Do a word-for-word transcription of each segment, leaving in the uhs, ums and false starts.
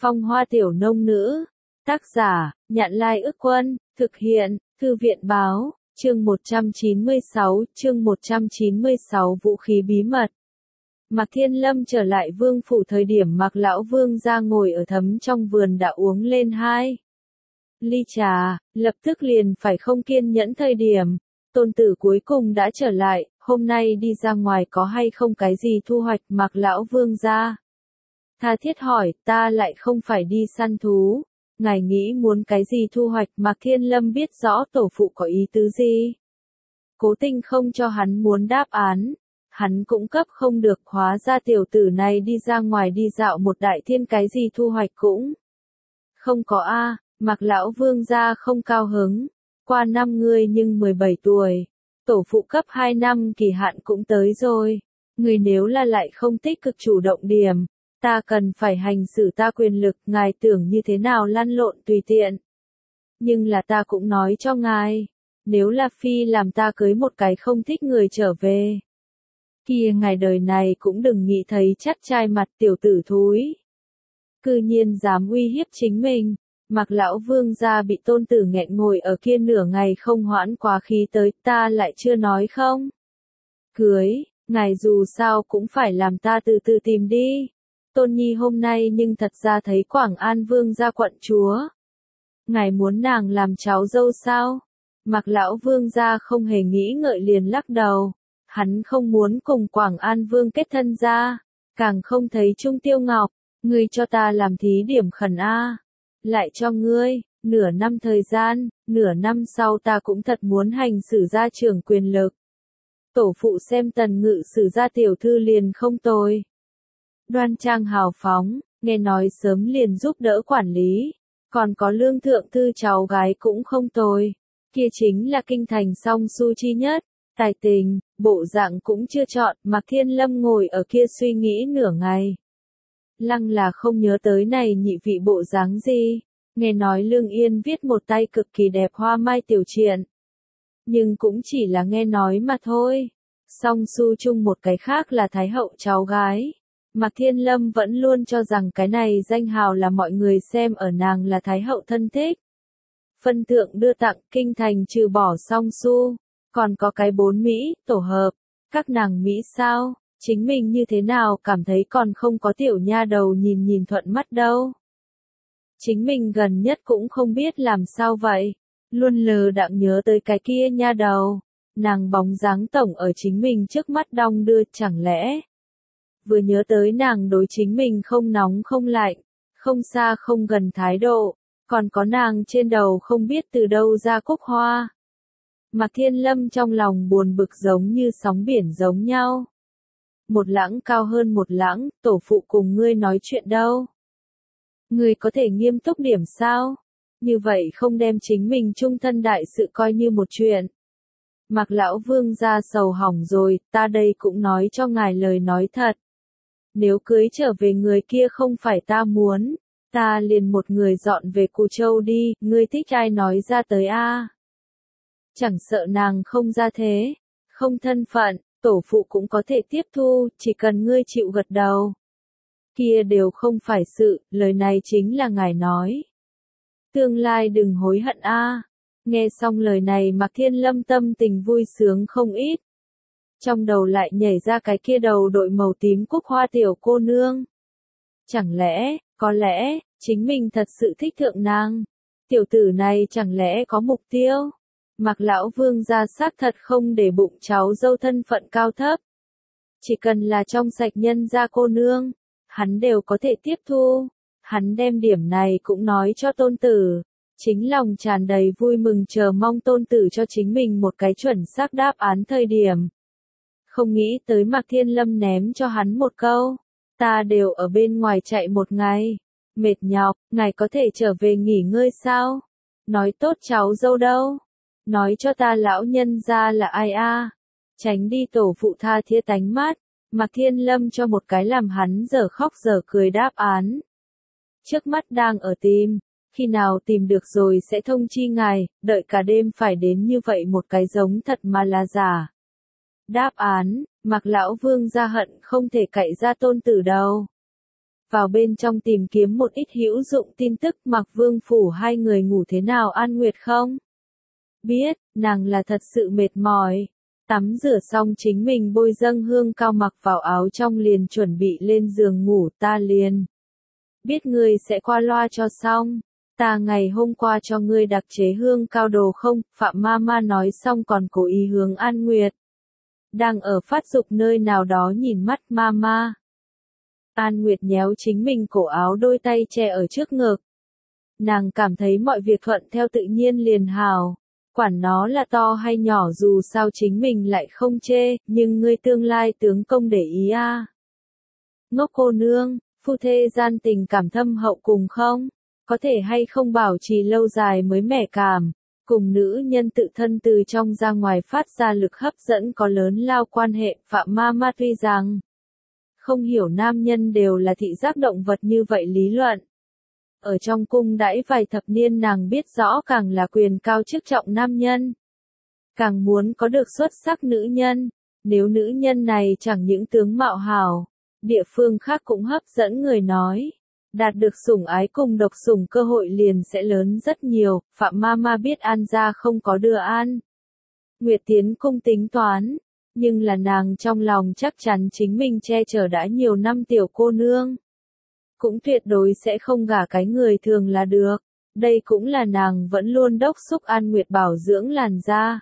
Phong Hoa Tiểu Nông Nữ. Tác giả, Nhạn Lai Ức Quân, thực hiện, Thư viện Báo, chương một trăm chín mươi sáu, chương một trăm chín mươi sáu Vũ khí bí mật. Mạc Thiên Lâm trở lại vương phủ thời điểm Mạc Lão Vương ra ngồi ở thấm trong vườn đã uống lên hai ly trà, lập tức liền phải không kiên nhẫn thời điểm. Tôn tử cuối cùng đã trở lại, hôm nay đi ra ngoài có hay không cái gì thu hoạch Mạc Lão Vương ra. Tha thiết hỏi, ta lại không phải đi săn thú. Ngài nghĩ muốn cái gì thu hoạch Mạc Thiên Lâm biết rõ tổ phụ có ý tứ gì. Cố tình không cho hắn muốn đáp án. Hắn cũng cấp không được, hóa ra tiểu tử này đi ra ngoài đi dạo một đại thiên cái gì thu hoạch cũng không có a. À, Mạc Lão Vương gia không cao hứng. Qua năm ngươi nhưng mười bảy tuổi. Tổ phụ cấp hai năm kỳ hạn cũng tới rồi. Người nếu là lại không tích cực chủ động điểm. Ta cần phải hành xử ta quyền lực, ngài tưởng như thế nào lăn lộn tùy tiện. Nhưng là ta cũng nói cho ngài. Nếu là phi làm ta cưới một cái không thích người trở về. Kia ngài đời này cũng đừng nghĩ thấy chắc trai mặt tiểu tử thúi. Cư nhiên dám uy hiếp chính mình. Mạc Lão Vương gia bị tôn tử nghẹn ngồi ở kia nửa ngày không hoãn quá khí tới, ta lại chưa nói không. Cưới, ngài dù sao cũng phải làm ta từ từ tìm đi. Tôn Nhi hôm nay nhưng thật ra thấy Quảng An Vương gia quận chúa. Ngài muốn nàng làm cháu dâu sao? Mạc Lão Vương gia không hề nghĩ ngợi liền lắc đầu. Hắn không muốn cùng Quảng An Vương kết thân ra. Càng không thấy Trung Tiêu Ngọc. Ngươi cho ta làm thí điểm khẩn a. Lại cho ngươi, nửa năm thời gian, nửa năm sau ta cũng thật muốn hành xử gia trưởng quyền lực. Tổ phụ xem tần ngự sử gia tiểu thư liền không tồi. Đoan trang hào phóng, nghe nói sớm liền giúp đỡ quản lý. Còn có lương thượng thư cháu gái cũng không tồi. Kia chính là kinh thành song su chi nhất. Tài tình, bộ dạng cũng chưa chọn, Mạc Thiên Lâm ngồi ở kia suy nghĩ nửa ngày. Lăng là không nhớ tới này nhị vị bộ dáng gì. Nghe nói Lương Yên viết một tay cực kỳ đẹp hoa mai tiểu truyện. Nhưng cũng chỉ là nghe nói mà thôi. Song su chung một cái khác là Thái hậu cháu gái. Mạc Thiên Lâm vẫn luôn cho rằng cái này danh hào là mọi người xem ở nàng là Thái hậu thân thích. Phân thượng đưa tặng kinh thành trừ bỏ song su. Còn có cái bốn Mỹ, tổ hợp. Các nàng Mỹ sao? Chính mình như thế nào cảm thấy còn không có tiểu nha đầu nhìn nhìn thuận mắt đâu. Chính mình gần nhất cũng không biết làm sao vậy. Luôn lờ đặng nhớ tới cái kia nha đầu. Nàng bóng dáng tổng ở chính mình trước mắt đong đưa chẳng lẽ. Vừa nhớ tới nàng đối chính mình không nóng không lạnh. Không xa không gần thái độ. Còn có nàng trên đầu không biết từ đâu ra cúc hoa. Mạc Thiên Lâm trong lòng buồn bực giống như sóng biển giống nhau. Một lãng cao hơn một lãng, tổ phụ cùng ngươi nói chuyện đâu. Ngươi có thể nghiêm túc điểm sao? Như vậy không đem chính mình trung thân đại sự coi như một chuyện. Mạc Lão Vương ra sầu hỏng rồi, ta đây cũng nói cho ngài lời nói thật. Nếu cưới trở về người kia không phải ta muốn, ta liền một người dọn về Cù Châu đi, ngươi thích ai nói ra tới a? À? Chẳng sợ nàng không ra thế, không thân phận. Tổ phụ cũng có thể tiếp thu, chỉ cần ngươi chịu gật đầu. Kia đều không phải sự, lời này chính là ngài nói. Tương lai đừng hối hận a. À. Nghe xong lời này Mạc Thiên Lâm tâm tình vui sướng không ít. Trong đầu lại nhảy ra cái kia đầu đội màu tím cúc hoa tiểu cô nương. Chẳng lẽ, có lẽ, chính mình thật sự thích thượng nàng. Tiểu tử này chẳng lẽ có mục tiêu? Mạc Lão Vương gia xác thật không để bụng cháu dâu thân phận cao thấp. Chỉ cần là trong sạch nhân gia cô nương, hắn đều có thể tiếp thu. Hắn đem điểm này cũng nói cho tôn tử. Chính lòng tràn đầy vui mừng chờ mong tôn tử cho chính mình một cái chuẩn xác đáp án thời điểm. Không nghĩ tới Mạc Thiên Lâm ném cho hắn một câu. Ta đều ở bên ngoài chạy một ngày. Mệt nhọc, ngài có thể trở về nghỉ ngơi sao? Nói tốt cháu dâu đâu? Nói cho ta lão nhân ra là ai a? À? Tránh đi tổ phụ tha thiết tánh mắt. Mạc Thiên Lâm cho một cái làm hắn giờ khóc giờ cười đáp án. Trước mắt đang ở tìm. Khi nào tìm được rồi sẽ thông chi ngài. Đợi cả đêm phải đến như vậy một cái giống thật mà là giả. Đáp án, Mạc Lão Vương ra hận không thể cậy ra tôn tử đâu. vào bên trong tìm kiếm một ít hữu dụng tin tức Mặc Vương phủ hai người ngủ thế nào An Nguyệt không? Biết, nàng là thật sự mệt mỏi. Tắm rửa xong chính mình bôi dâng hương cao mặc vào áo trong liền chuẩn bị lên giường ngủ ta liền. Biết ngươi sẽ qua loa cho xong. Ta ngày hôm qua cho ngươi đặc chế hương cao đồ không? Phạm Mama nói xong còn cố ý hướng An Nguyệt. Đang ở phát dục nơi nào đó nhìn mắt Mama. An Nguyệt nhéo chính mình cổ áo đôi tay che ở trước ngực. Nàng cảm thấy mọi việc thuận theo tự nhiên liền hào. Quản nó là to hay nhỏ dù sao chính mình lại không chê, nhưng ngươi tương lai tướng công để ý a. À. Ngốc cô nương, phu thê gian tình cảm thâm hậu cùng không? Có thể hay không bảo trì lâu dài mới mẻ cảm, cùng nữ nhân tự thân từ trong ra ngoài phát ra lực hấp dẫn có lớn lao quan hệ. Phạm Mama tuy rằng không hiểu nam nhân đều là thị giác động vật như vậy lý luận. Ở trong cung đãi vài thập niên nàng biết rõ càng là quyền cao chức trọng nam nhân. Càng muốn có được xuất sắc nữ nhân, nếu nữ nhân này chẳng những tướng mạo hào, địa phương khác cũng hấp dẫn người nói. Đạt được sủng ái cùng độc sủng cơ hội liền sẽ lớn rất nhiều. Phạm Mama biết An gia không có đưa An Nguyệt tiến cung tính toán, nhưng là nàng trong lòng chắc chắn chính mình che chở đã nhiều năm tiểu cô nương. Cũng tuyệt đối sẽ không gả cái người thường là được. Đây cũng là nàng vẫn luôn đốc xúc An Nguyệt bảo dưỡng làn da.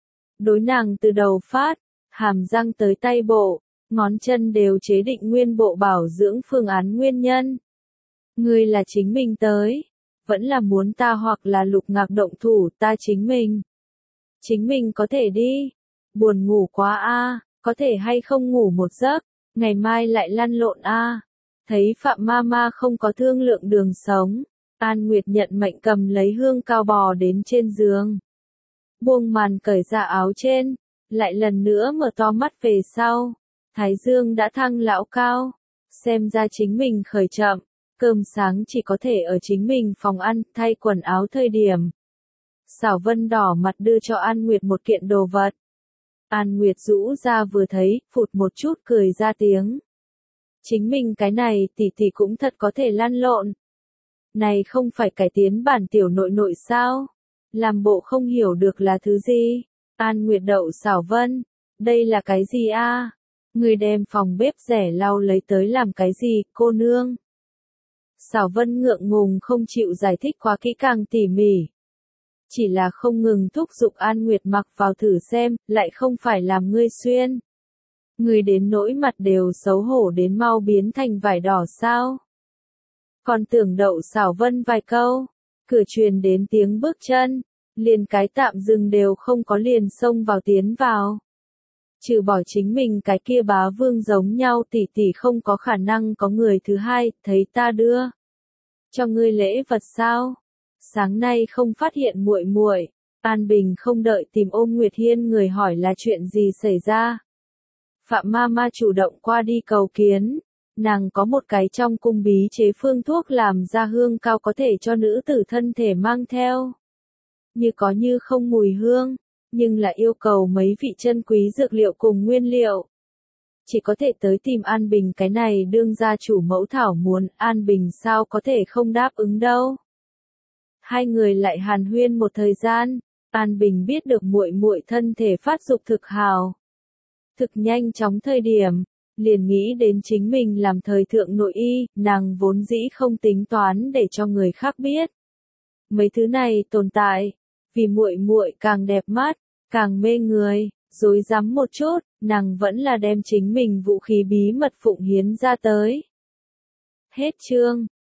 Đối nàng từ đầu phát, hàm răng tới tay bộ, ngón chân đều chế định nguyên bộ bảo dưỡng phương án nguyên nhân. Ngươi là chính mình tới, vẫn là muốn ta hoặc là Lục Ngạc động thủ ta chính mình. Chính mình có thể đi. Buồn ngủ quá a, à, có thể hay không ngủ một giấc, ngày mai lại lăn lộn a. À. Thấy Phạm Mama không có thương lượng đường sống, An Nguyệt nhận mệnh cầm lấy hương cao bò đến trên giường. Buông màn cởi ra áo trên, lại lần nữa mở to mắt về sau. Thái dương đã thăng lão cao, xem ra chính mình khởi chậm, cơm sáng chỉ có thể ở chính mình phòng ăn, thay quần áo thời điểm. Xảo Vân đỏ mặt đưa cho An Nguyệt một kiện đồ vật. An Nguyệt rũ ra vừa thấy, phụt một chút cười ra tiếng. Chính mình cái này tỷ tỷ cũng thật có thể lăn lộn. Này không phải cải tiến bản tiểu nội nội sao? Làm bộ không hiểu được là thứ gì? An Nguyệt đậu Xảo Vân, đây là cái gì a? À? Người đem phòng bếp rẻ lau lấy tới làm cái gì, cô nương? Xảo Vân ngượng ngùng không chịu giải thích quá kỹ càng tỉ mỉ. Chỉ là không ngừng thúc giục An Nguyệt mặc vào thử xem, lại không phải làm ngươi xuyên. Người đến nỗi mặt đều xấu hổ đến mau biến thành vải đỏ sao? Còn tưởng đậu Xảo Vân vài câu, cửa truyền đến tiếng bước chân, liền cái tạm dừng đều không có liền xông vào tiến vào. Trừ bỏ chính mình cái kia bá vương giống nhau tỷ tỷ không có khả năng có người thứ hai, thấy ta đưa cho ngươi lễ vật sao? Sáng nay không phát hiện muội muội. An Bình không đợi tìm ôm Nguyệt Hiên người hỏi là chuyện gì xảy ra. Phạm Mama chủ động qua đi cầu kiến. Nàng có một cái trong cung bí chế phương thuốc làm ra hương cao có thể cho nữ tử thân thể mang theo. Như có như không mùi hương, nhưng là yêu cầu mấy vị chân quý dược liệu cùng nguyên liệu. Chỉ có thể tới tìm An Bình cái này đương gia chủ mẫu thảo muốn, An Bình sao có thể không đáp ứng đâu. Hai người lại hàn huyên một thời gian, An Bình biết được muội muội thân thể phát dục thực hào. Thực nhanh chóng thời điểm, liền nghĩ đến chính mình làm thời thượng nội y, nàng vốn dĩ không tính toán để cho người khác biết. Mấy thứ này tồn tại, vì muội muội càng đẹp mắt, càng mê người, dối rắm một chút, nàng vẫn là đem chính mình vũ khí bí mật phụng hiến ra tới. Hết chương.